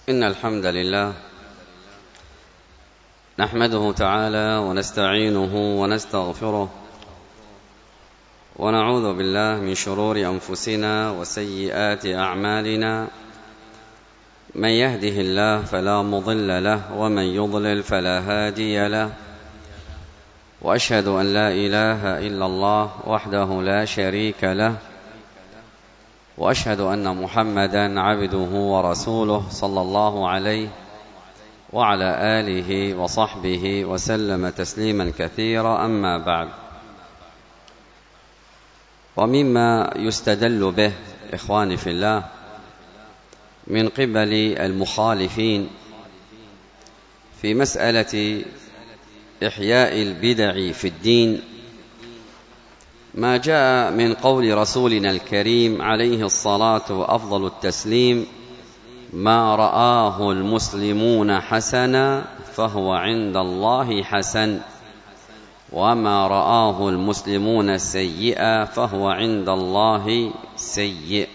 إن الحمد لله نحمده تعالى ونستعينه ونستغفره ونعوذ بالله من شرور أنفسنا وسيئات أعمالنا. من يهده الله فلا مضل له ومن يضلل فلا هادي له، وأشهد أن لا إله إلا الله وحده لا شريك له، وأشهد أن محمدًا عبده ورسوله صلى الله عليه وعلى آله وصحبه وسلم تسليمًا كثيرا. أما بعد، ومما يستدل به إخواني في الله من قبل المخالفين في مسألة إحياء البدع في الدين ما جاء من قول رسولنا الكريم عليه الصلاة وأفضل التسليم: ما رآه المسلمون حسنا فهو عند الله حسن، وما رآه المسلمون سيئا فهو عند الله سيء.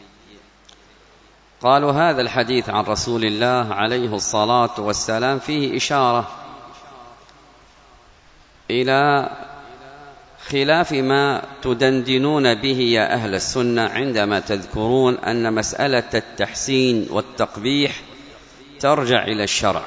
قالوا هذا الحديث عن رسول الله عليه الصلاة والسلام فيه إشارة إلى خلاف ما تدندنون به يا أهل السنة عندما تذكرون أن مسألة التحسين والتقبيح ترجع إلى الشرع،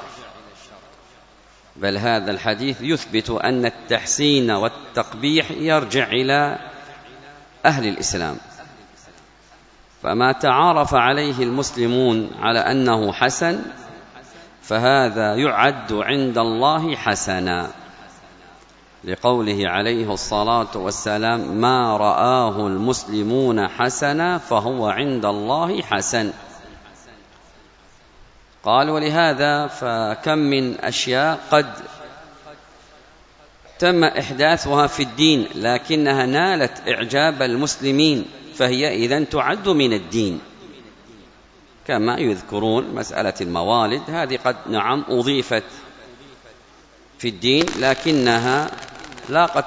بل هذا الحديث يثبت أن التحسين والتقبيح يرجع إلى أهل الإسلام، فما تعارف عليه المسلمون على أنه حسن فهذا يعد عند الله حسنا، لقوله عليه الصلاة والسلام: ما رآه المسلمون حسنا فهو عند الله حسن. قال: ولهذا فكم من أشياء قد تم إحداثها في الدين لكنها نالت إعجاب المسلمين فهي إذن تعد من الدين، كما يذكرون مسألة الموالد، هذه قد نعم أضيفت في الدين لكنها لاقت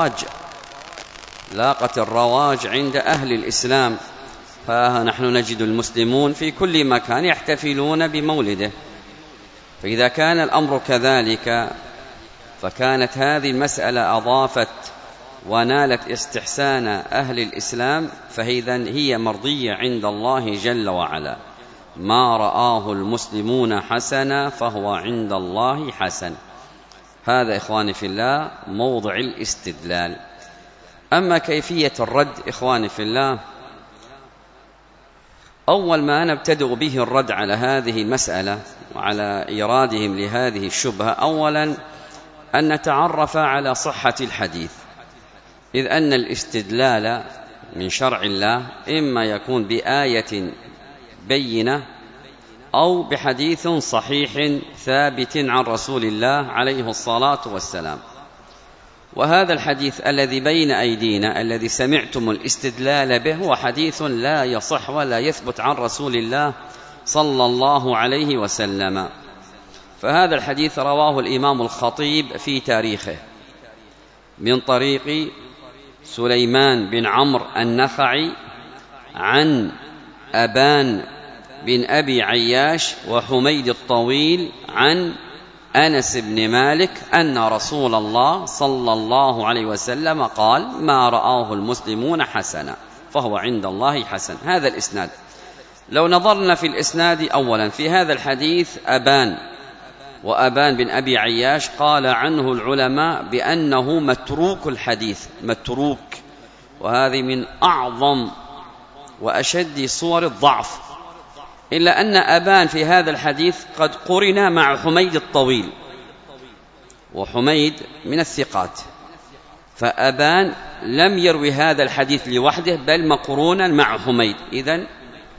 الرواج عند أهل الإسلام، فنحن نجد المسلمون في كل مكان يحتفلون بمولده، فإذا كان الأمر كذلك فكانت هذه المسألة أضافت ونالت استحسان أهل الإسلام، فإذن هي مرضية عند الله جل وعلا. ما رآه المسلمون حسنا فهو عند الله حسن. هذا إخواني في الله موضع الاستدلال. أما كيفية الرد إخواني في الله، أول ما نبتدئ به الرد على هذه المسألة وعلى إيرادهم لهذه الشبهة، أولا أن نتعرف على صحة الحديث، إذ أن الاستدلال من شرع الله إما يكون بآية بينة أو بحديث صحيح ثابت عن رسول الله عليه الصلاة والسلام. وهذا الحديث الذي بين أيدينا الذي سمعتم الاستدلال به هو حديث لا يصح ولا يثبت عن رسول الله صلى الله عليه وسلم. فهذا الحديث رواه الإمام الخطيب في تاريخه من طريق سليمان بن عمرو النخعي عن أبان بن أبي عياش وحميد الطويل عن أنس بن مالك أن رسول الله صلى الله عليه وسلم قال: ما رآه المسلمون حسنا فهو عند الله حسن. هذا الإسناد، لو نظرنا في الإسناد أولا في هذا الحديث أبان وأبان بن أبي عياش قال عنه العلماء بأنه متروك الحديث، متروك، وهذه من أعظم وأشد صور الضعف، إلا أن أبان في هذا الحديث قد قرن مع حميد الطويل، وحميد من الثقات، فأبان لم يروي هذا الحديث لوحده بل مقرونا مع حميد. إذن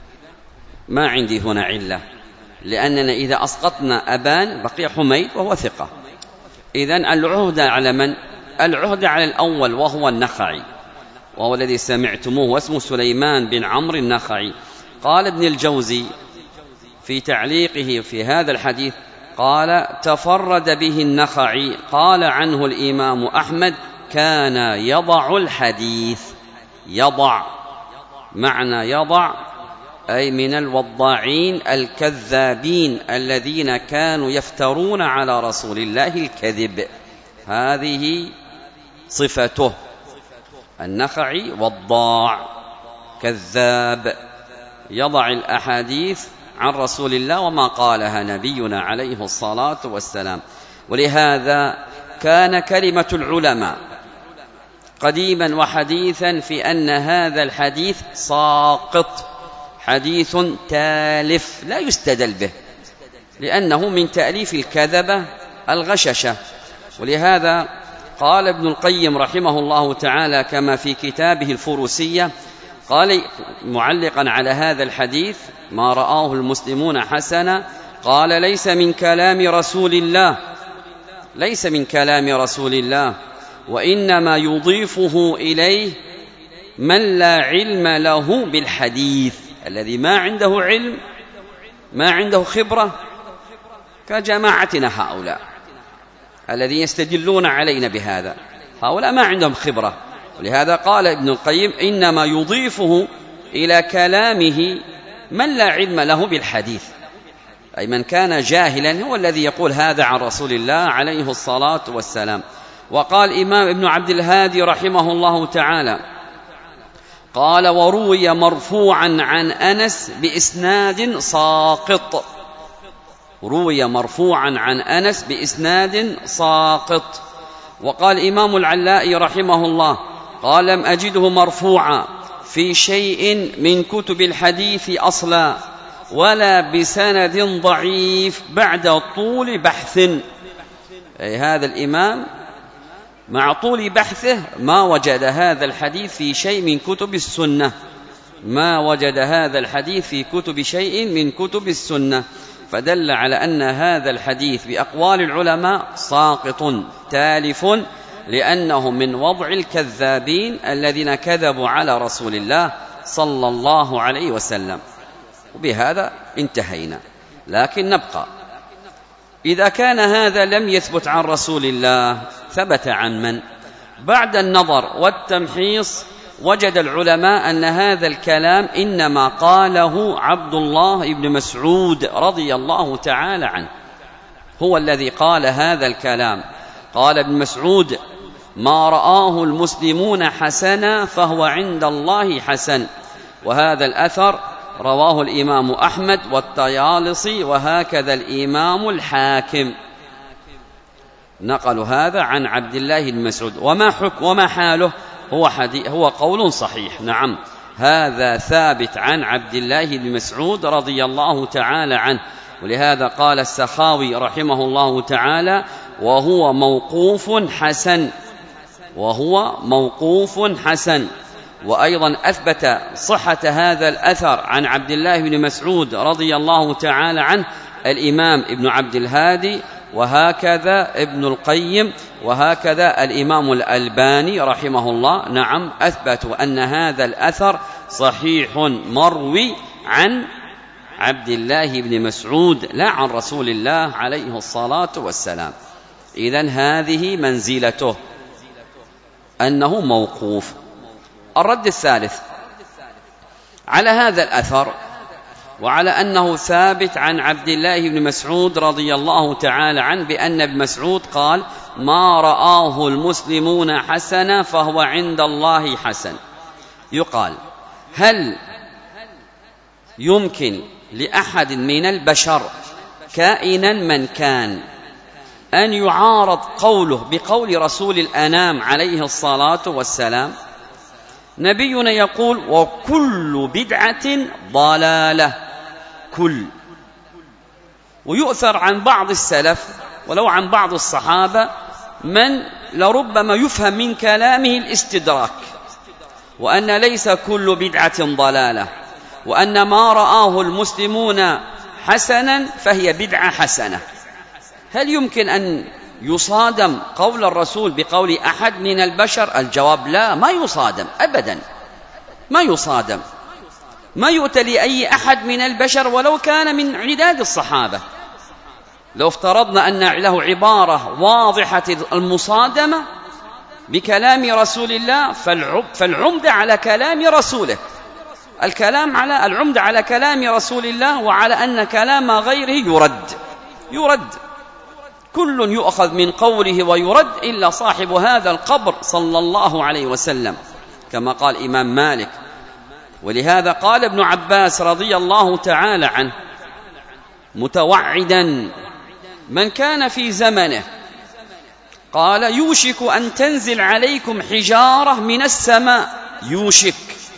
ما عندي هنا علة، لأننا إذا أسقطنا أبان بقي حميد وهو ثقة. إذن العهدة على من؟ العهدة على الأول وهو النخعي، وهو الذي سمعتموه واسمه سليمان بن عمرو النخعي. قال ابن الجوزي في تعليقه في هذا الحديث قال: تفرد به النخعي، قال عنه الإمام أحمد: كان يضع الحديث. يضع، معنى يضع أي من الوضاعين الكذابين الذين كانوا يفترون على رسول الله الكذب. هذه صفته. النخعي وضاع كذاب، يضع الأحاديث عن رسول الله وما قالها نبينا عليه الصلاة والسلام. ولهذا كان كلمة العلماء قديما وحديثا في أن هذا الحديث ساقط، حديث تالف لا يستدل به، لأنه من تأليف الكذبة الغششة. ولهذا قال ابن القيم رحمه الله تعالى كما في كتابه الفروسية، قال معلقا على هذا الحديث: ما رآه المسلمون حسنا، قال ليس من كلام رسول الله، ليس من كلام رسول الله، وإنما يضيفه إليه من لا علم له بالحديث، الذي ما عنده علم، ما عنده خبرة، كجماعتنا هؤلاء الذين يستدلون علينا بهذا، هؤلاء ما عندهم خبرة. ولهذا قال ابن القيم: إنما يضيفه إلى كلامه من لا علم له بالحديث، أي من كان جاهلا هو الذي يقول هذا عن رسول الله عليه الصلاة والسلام. وقال إمام ابن عبد الهادي رحمه الله تعالى، قال: وروي مرفوعا عن أنس بإسناد ساقط، روي مرفوعا عن أنس بإسناد ساقط. وقال إمام العلائي رحمه الله، قال: لم أجده مرفوعا في شيء من كتب الحديث أصلا، ولا بسند ضعيف بعد طول بحث. أي هذا الإمام مع طول بحثه ما وجد هذا الحديث في شيء من كتب السنة، ما وجد هذا الحديث في كتب شيء من كتب السنة، فدل على أن هذا الحديث بأقوال العلماء ساقط تالف، لأنه من وضع الكذابين الذين كذبوا على رسول الله صلى الله عليه وسلم. وبهذا انتهينا. لكن نبقى، إذا كان هذا لم يثبت عن رسول الله، ثبت عن من؟ بعد النظر والتمحيص وجد العلماء أن هذا الكلام إنما قاله عبد الله بن مسعود رضي الله تعالى عنه، هو الذي قال هذا الكلام. قال ابن مسعود: ما رآه المسلمون حسنا فهو عند الله حسن. وهذا الأثر رواه الإمام أحمد والطيالسي، وهكذا الإمام الحاكم نقل هذا عن عبد الله بن مسعود. وما حاله؟ هو قول صحيح، نعم، هذا ثابت عن عبد الله بن مسعود رضي الله تعالى عنه. ولهذا قال السخاوي رحمه الله تعالى: وهو موقوف حسن، وهو موقوف حسن. وأيضا أثبت صحة هذا الأثر عن عبد الله بن مسعود رضي الله تعالى عنه الإمام ابن عبد الهادي، وهكذا ابن القيم، وهكذا الإمام الألباني رحمه الله، نعم، أثبتوا أن هذا الأثر صحيح مروي عن عبد الله بن مسعود لا عن رسول الله عليه الصلاة والسلام. إذن هذه منزلته، أنه موقوف. الرد الثالث على هذا الأثر وعلى أنه ثابت عن عبد الله بن مسعود رضي الله تعالى عنه بأن ابن مسعود قال: ما رآه المسلمون حسنا فهو عند الله حسن. يقال: هل يمكن لأحد من البشر كائنا من كان أن يعارض قوله بقول رسول الأنام عليه الصلاة والسلام؟ نبينا يقول: وكل بدعة ضلالة، كل. ويؤثر عن بعض السلف ولو عن بعض الصحابة من لربما يفهم من كلامه الاستدراك، وأن ليس كل بدعة ضلالة، وأن ما رآه المسلمون حسنا فهي بدعة حسنة. هل يمكن أن يصادم قول الرسول بقول أحد من البشر؟ الجواب: لا، ما يصادم أبدا، ما يصادم، ما يؤتى لأي أحد من البشر ولو كان من عداد الصحابة. لو افترضنا أن له عبارة واضحة المصادمة بكلام رسول الله، فالعمدة على كلام رسوله، الكلام على العمد على كلام رسول الله، وعلى أن كلام غيره يرد. كل يؤخذ من قوله ويرد إلا صاحب هذا القبر صلى الله عليه وسلم، كما قال إمام مالك. ولهذا قال ابن عباس رضي الله تعالى عنه متوعدا من كان في زمنه، قال: يوشك أن تنزل عليكم حجارة من السماء، يوشك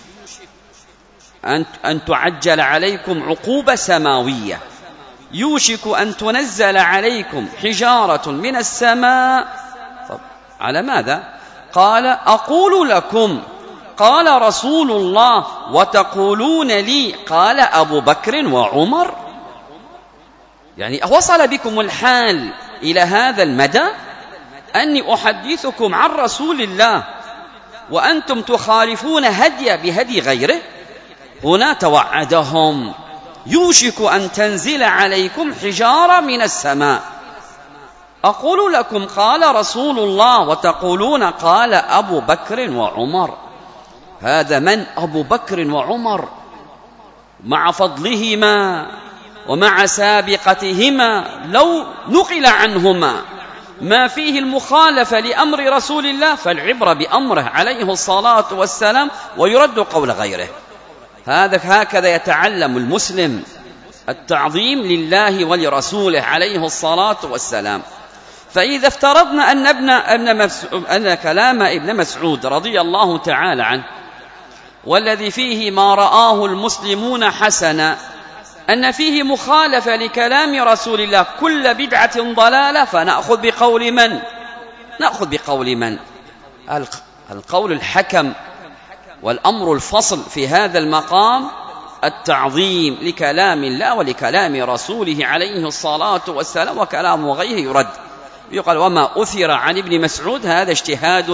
أن تعجل عليكم عقوبة سماوية، يوشك أن تنزل عليكم حجارة من السماء. على ماذا؟ قال: أقول لكم قال رسول الله وتقولون لي قال أبو بكر وعمر. يعني وصل بكم الحال إلى هذا المدى أني أحدثكم عن رسول الله وأنتم تخالفون بهدي غيره. هنا توعدهم: يوشك أن تنزل عليكم حجارة من السماء. أقول لكم قال رسول الله وتقولون قال أبو بكر وعمر. هذا من أبو بكر وعمر مع فضلهما ومع سابقتهما لو نقل عنهما ما فيه المخالفة لأمر رسول الله فالعبرة بأمره عليه الصلاة والسلام ويرد قول غيره. هكذا يتعلم المسلم التعظيم لله ولرسوله عليه الصلاة والسلام. فإذا افترضنا أن كلام ابن مسعود رضي الله تعالى عنه والذي فيه ما رآه المسلمون حسنا أن فيه مخالفة لكلام رسول الله كل بدعة ضلالة، فنأخذ بقول من؟ نأخذ بقول من؟ القول الحكم والأمر الفصل في هذا المقام التعظيم لكلام الله ولكلام رسوله عليه الصلاة والسلام، وكلام غيره يرد. يقال: وما أثر عن ابن مسعود هذا اجتهاد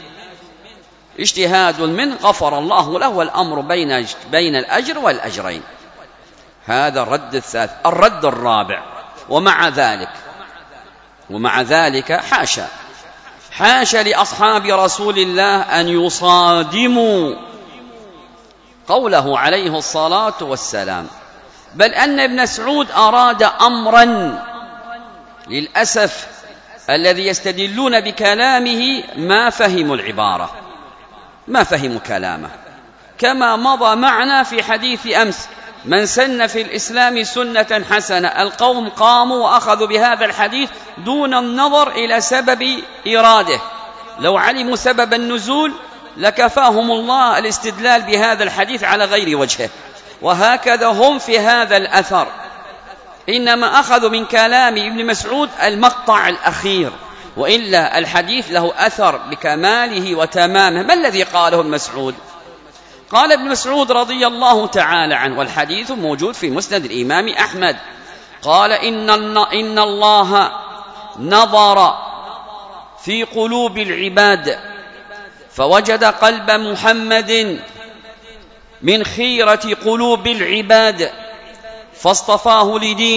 منه غفر الله له، والأمر بين الأجر والأجرين. هذا الرد الثالث. الرد الرابع: ومع ذلك حاشا لأصحاب رسول الله أن يصادموا قوله عليه الصلاة والسلام، بل أن ابن مسعود أراد أمرا للأسف الذي يستدلون بكلامه ما فهموا العبارة، ما فهموا كلامه، كما مضى معنا في حديث أمس: من سن في الإسلام سنة حسنة. القوم قاموا وأخذوا بهذا الحديث دون النظر إلى سبب إراده، لو علموا سبب النزول لكفاهم الله الاستدلال بهذا الحديث على غير وجهه. وهكذا هم في هذا الأثر، إنما أخذوا من كلام ابن مسعود المقطع الأخير، وإلا الحديث له أثر بكماله وتمامه. ما الذي قاله ابن مسعود؟ قال ابن مسعود رضي الله تعالى عنه، والحديث موجود في مسند الإمام أحمد، قال: إن الله نظر في قلوب العباد فوجد قلب محمد من خيرة قلوب العباد فاصطفاه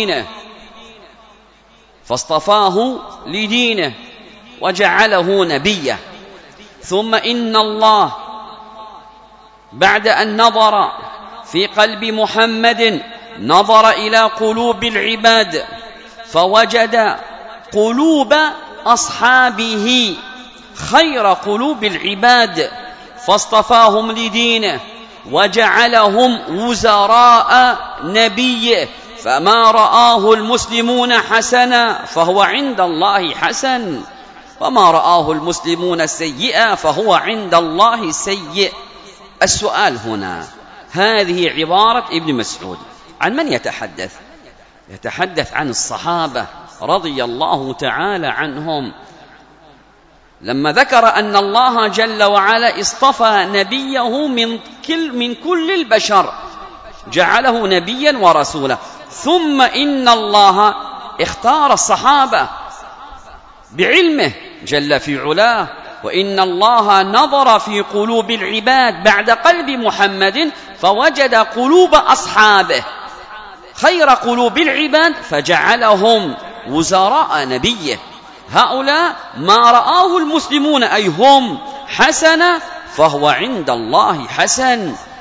لدينه وجعله نبيه. ثم إن الله بعد أن نظر في قلب محمد نظر إلى قلوب العباد فوجد قلوب أصحابه خير قلوب العباد فاصطفاهم لدينه وجعلهم وزراء نبيه. فما رآه المسلمون حسنا فهو عند الله حسن، وما رآه المسلمون سيئا فهو عند الله سيء. السؤال هنا: هذه عبارة ابن مسعود عن من يتحدث؟ يتحدث عن الصحابة رضي الله تعالى عنهم، لما ذكر أن الله جل وعلا اصطفى نبيه من كل البشر، جعله نبيا ورسولا. ثم إن الله اختار الصحابة بعلمه جل في علاه، وإن الله نظر في قلوب العباد بعد قلب محمد فوجد قلوب أصحابه خير قلوب العباد فجعلهم وزراء نبيه. هؤلاء ما رآه المسلمون أي هم حسنا فهو عند الله حسن.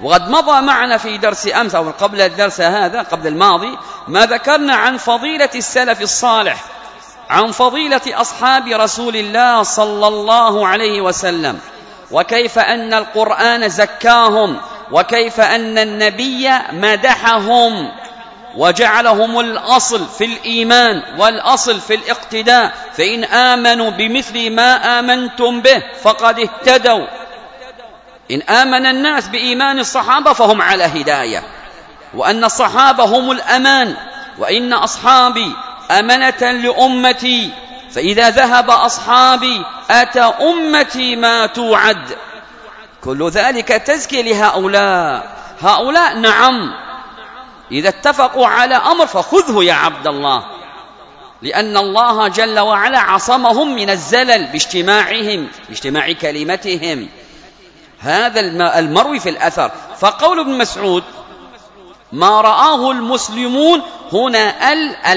وقد مضى معنا في درس أمس أو قبل الدرس هذا قبل الماضي ما ذكرنا عن فضيلة السلف الصالح، عن فضيلة أصحاب رسول الله صلى الله عليه وسلم، وكيف أن القرآن زكاهم، وكيف أن النبي مدحهم وجعلهم الأصل في الإيمان والأصل في الاقتداء، فإن آمنوا بمثل ما آمنتم به فقد اهتدوا. إن آمن الناس بإيمان الصحابة فهم على هداية، وأن الصحابة هم الأمان، وإن أصحابي أمنة لأمتي، فإذا ذهب أصحابي أتى أمتي ما توعد. كل ذلك تزكي لهؤلاء نعم، إذا اتفقوا على أمر فخذه يا عبد الله، لأن الله جل وعلا عصمهم من الزلل باجتماع كلمتهم. هذا المروي في الأثر. فقول ابن مسعود ما رآه المسلمون هنا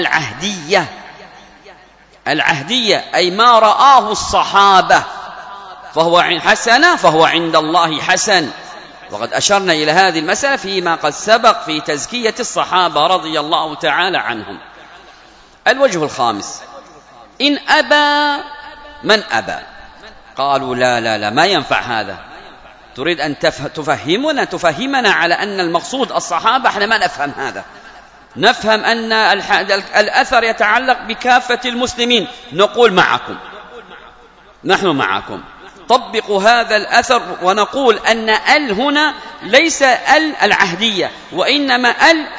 العهدية أي ما رآه الصحابة فهو عند الله حسن. وقد أشرنا إلى هذه المسألة فيما قد سبق في تزكية الصحابة رضي الله تعالى عنهم. الوجه الخامس: إن أبى من أبى. قالوا لا ما ينفع هذا، تريد أن تفهمنا على أن المقصود الصحابة، احنا ما نفهم هذا، نفهم أن الأثر يتعلق بكافة المسلمين. نقول معكم، نحن معكم، طبقوا هذا الأثر، ونقول أن هنا ليس العهدية، وإنما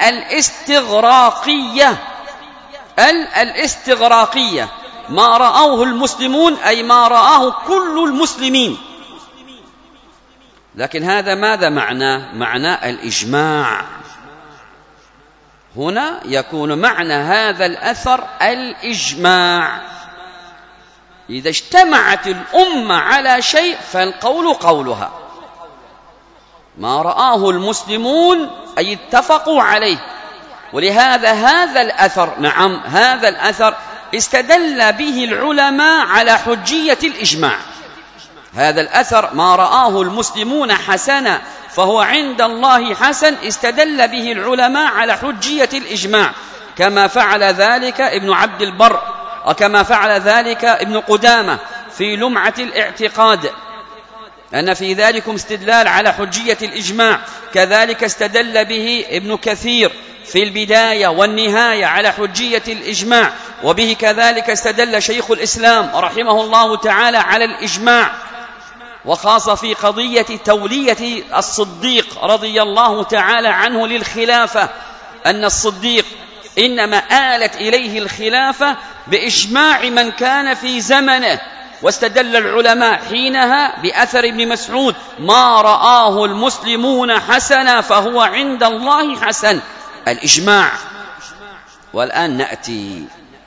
الاستغراقية. ما رآه المسلمون أي ما رآه كل المسلمين. لكن هذا ماذا معنى الإجماع. هنا يكون معنى هذا الأثر الإجماع. إذا اجتمعت الأمة على شيء فالقول قولها. ما رآه المسلمون أي اتفقوا عليه. ولهذا هذا الأثر استدل به العلماء على حجية الإجماع. هذا الأثر ما رآه المسلمون حسنا فهو عند الله حسن، استدل به العلماء على حجية الإجماع، كما فعل ذلك ابن عبد البر، وكما فعل ذلك ابن قدامة في لمعة الاعتقاد، أن في ذلكم استدلال على حجية الإجماع. كذلك استدل به ابن كثير في البداية والنهاية على حجية الإجماع، وبه كذلك استدل شيخ الإسلام رحمه الله تعالى على الإجماع، وخاصة في قضية تولية الصديق رضي الله تعالى عنه للخلافة، أن الصديق إنما آلت إليه الخلافة بإجماع من كان في زمنه. واستدل العلماء حينها بأثر ابن مسعود ما رآه المسلمون حسنا فهو عند الله حسن، الإجماع. والآن نأتي،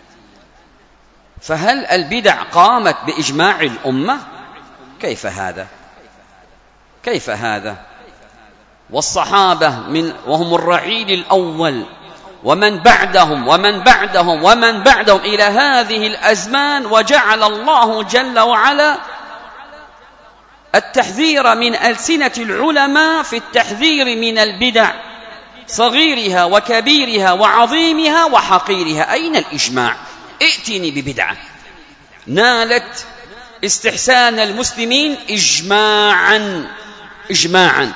فهل البدع قامت بإجماع الأمة؟ كيف هذا؟ والصحابة وهم الرعيل الأول، ومن بعدهم إلى هذه الأزمان، وجعل الله جل وعلا التحذير من ألسنة العلماء في التحذير من البدع، صغيرها وكبيرها وعظيمها وحقيرها. أين الإجماع؟ ائتني ببدعة نالت استحسان المسلمين إجماعا،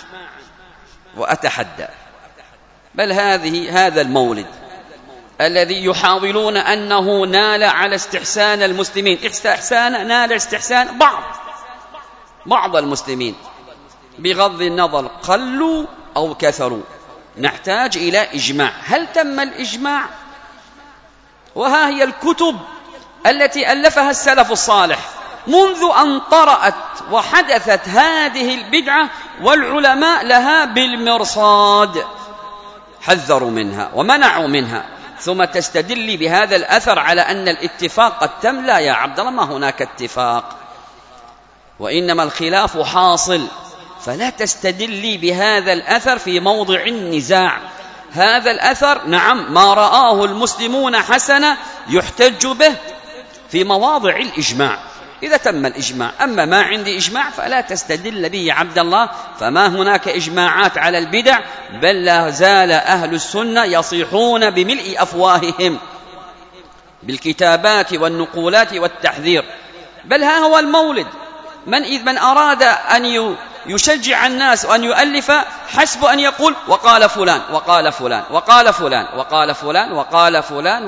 وأتحدى بل هذا المولد الذي يحاولون أنه نال على استحسان المسلمين، نال استحسان بعض المسلمين، بغض النظر قلوا أو كثروا، نحتاج إلى إجماع. هل تم الإجماع؟ وها هي الكتب التي ألفها السلف الصالح منذ أن طرأت وحدثت هذه البدعة، والعلماء لها بالمرصاد، حذروا منها ومنعوا منها. ثم تستدل بهذا الأثر على أن الاتفاق قد تم. لا يا عبد الله، ما هناك اتفاق، وإنما الخلاف حاصل. فلا تستدلي بهذا الأثر في موضع النزاع. هذا الأثر ما رآه المسلمون حسنا يحتج به في مواضع الإجماع. إذا تم الإجماع. أما ما عندي إجماع فلا تستدل به يا عبد الله، فما هناك إجماعات على البدع، بل لا زال أهل السنة يصيحون بملء أفواههم بالكتابات والنقولات والتحذير. بل ها هو المولد، من أراد أن يشجع الناس وأن يؤلف حسب أن يقول وقال فلان وقال فلان وقال فلان وقال فلان وقال فلان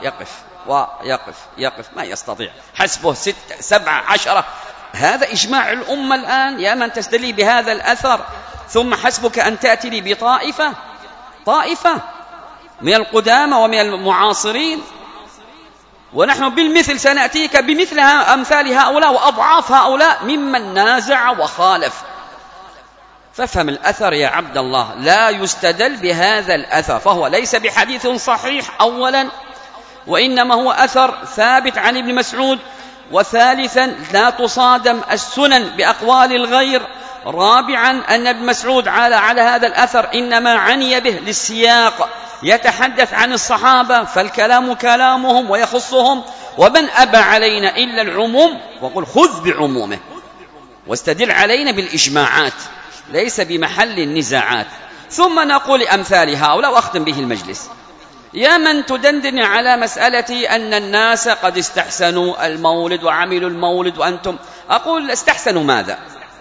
ويقف ما يستطيع، حسبه 6 7 10. هذا إجماع الأمة الآن يا من تستدل بهذا الأثر، ثم حسبك أن تأتي لي طائفة من القدامى ومن المعاصرين، ونحن بالمثل سنأتيك بمثل أمثال هؤلاء وأضعاف هؤلاء ممن نازع وخالف. فافهم الأثر يا عبد الله، لا يستدل بهذا الأثر، فهو ليس بحديث صحيح أولا، وإنما هو أثر ثابت عن ابن مسعود، وثالثا لا تصادم السنن بأقوال الغير، رابعا أن ابن مسعود على هذا الأثر إنما عني به للسياق، يتحدث عن الصحابة فالكلام كلامهم ويخصهم، ومن أبى علينا إلا العموم وقل خذ بعمومه واستدل علينا بالإجماعات، ليس بمحل النزاعات. ثم نقول أمثال هؤلاء وأختم به المجلس. يا من تدندن على مسألة أن الناس قد استحسنوا المولد وعملوا المولد وأنتم، أقول استحسنوا ماذا؟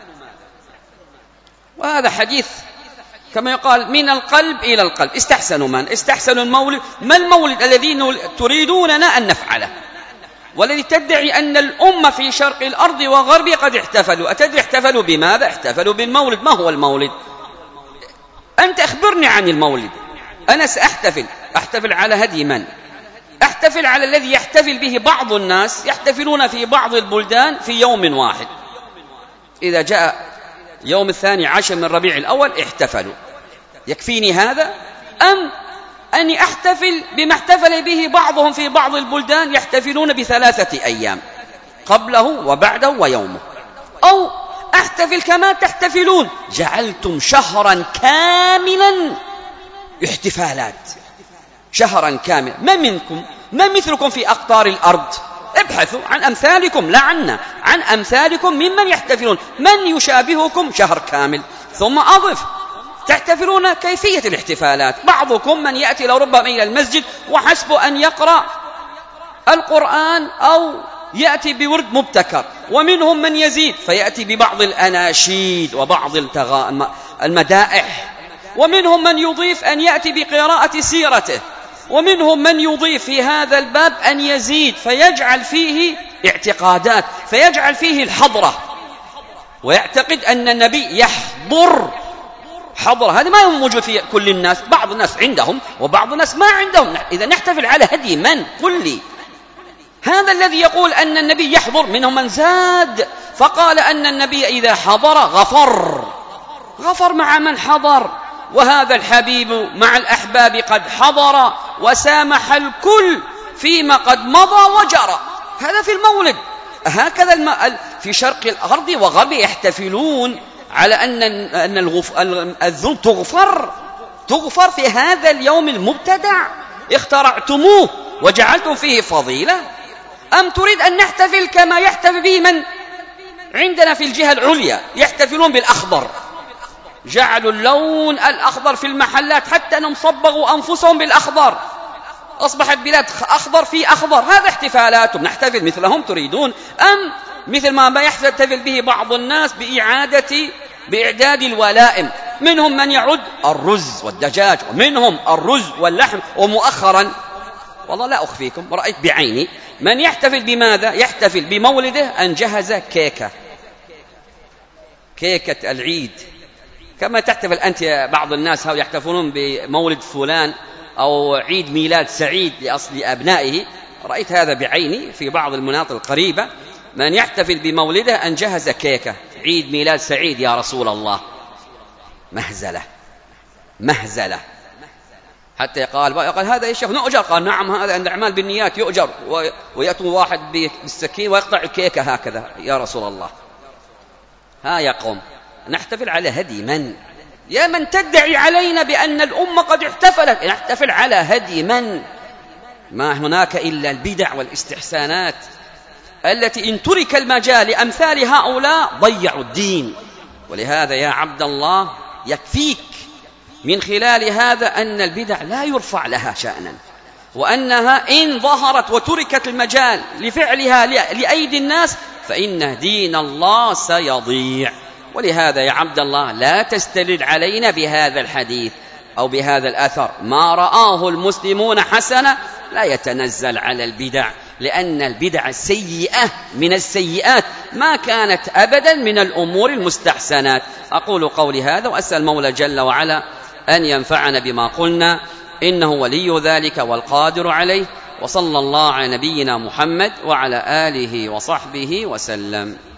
وهذا حديث كما يقال من القلب إلى القلب. استحسنوا من؟ استحسنوا المولد. ما المولد الذي تريدوننا أن نفعله، والذي تدعي أن الأمة في شرق الأرض وغربها قد احتفلوا؟ أتدري احتفلوا بماذا؟ احتفلوا بالمولد. ما هو المولد؟ أنت أخبرني عن المولد. أنا أحتفل على هدي من؟ أحتفل على الذي يحتفل به بعض الناس، يحتفلون في بعض البلدان في يوم واحد، إذا جاء يوم 12 من ربيع الأول احتفلوا. يكفيني هذا؟ أم أني أحتفل بما احتفل به بعضهم في بعض البلدان يحتفلون ب3 أيام قبله وبعده ويومه؟ أو أحتفل كما تحتفلون، جعلتم شهرا كاملا احتفالات، شهرا كاملا. ما مثلكم في أقطار الأرض؟ ابحثوا عن أمثالكم، لا عنا، عن أمثالكم ممن يحتفلون، من يشابهكم شهر كامل. ثم أضف تحتفلون كيفية الاحتفالات. بعضكم من يأتي لربما إلى المسجد وحسب أن يقرأ القرآن أو يأتي بورد مبتكر، ومنهم من يزيد فيأتي ببعض الأناشيد وبعض المدائح، ومنهم من يضيف أن يأتي بقراءة سيرته، ومنهم من يضيف في هذا الباب أن يزيد فيجعل فيه اعتقادات، فيجعل فيه الحضرة، ويعتقد أن النبي يحضر حضرة. هذا ما هو موجود في كل الناس، بعض الناس عندهم وبعض الناس ما عندهم. إذا نحتفل على هدي من؟ قل لي. هذا الذي يقول أن النبي يحضر، منهم من زاد فقال أن النبي إذا حضر غفر مع من حضر، وهذا الحبيب مع الأحباب قد حضر وسامح الكل فيما قد مضى وجرى. هذا في المولد. هكذا في شرق الأرض وغربها يحتفلون على أن الذنوب تغفر في هذا اليوم المبتدع اخترعتموه وجعلتم فيه فضيلة. أم تريد أن نحتفل كما يحتفل به من عندنا في الجهة العليا؟ يحتفلون بالأخضر، جعلوا اللون الأخضر في المحلات، حتى أنهم صبغوا أنفسهم بالأخضر، أصبحت بلاد أخضر في أخضر. هذا احتفالاتهم، نحتفل مثلهم تريدون؟ أم مثل ما يحتفل به بعض الناس بإعداد الولائم، منهم من يعد الرز والدجاج، ومنهم الرز واللحم، ومؤخرا والله لا أخفيكم رأيت بعيني من يحتفل بماذا؟ يحتفل بمولده أن جهز كيكة العيد، كما تحتفل أنت يا بعض الناس هؤلاء يحتفلون بمولد فلان أو عيد ميلاد سعيد لأصل أبنائه. رأيت هذا بعيني في بعض المناطق القريبة، من يحتفل بمولده أن جهز كيكة عيد ميلاد سعيد يا رسول الله. مهزلة. حتى يقال هذا يا شيخ نؤجر؟ قال نعم، هذا عند أعمال بالنيات يؤجر. ويأتون واحد بالسكين ويقطع الكيكة هكذا يا رسول الله. ها يا قوم، نحتفل على هدي من؟ يا من تدعي علينا بأن الأمة قد احتفلت، نحتفل على هدي من؟ ما هناك إلا البدع والاستحسانات. التي إن ترك المجال لأمثال هؤلاء ضيعوا الدين. ولهذا يا عبد الله يكفيك من خلال هذا أن البدع لا يرفع لها شأنا، وأنها إن ظهرت وتركت المجال لفعلها لأيدي الناس فإن دين الله سيضيع. ولهذا يا عبد الله لا تستدل علينا بهذا الحديث أو بهذا الأثر، ما رآه المسلمون حسنة لا يتنزل على البدع، لأن البدع السيئة من السيئات ما كانت أبدا من الأمور المستحسنات. أقول قولي هذا وأسأل المولى جل وعلا أن ينفعنا بما قلنا، إنه ولي ذلك والقادر عليه. وصلى الله على نبينا محمد وعلى آله وصحبه وسلم.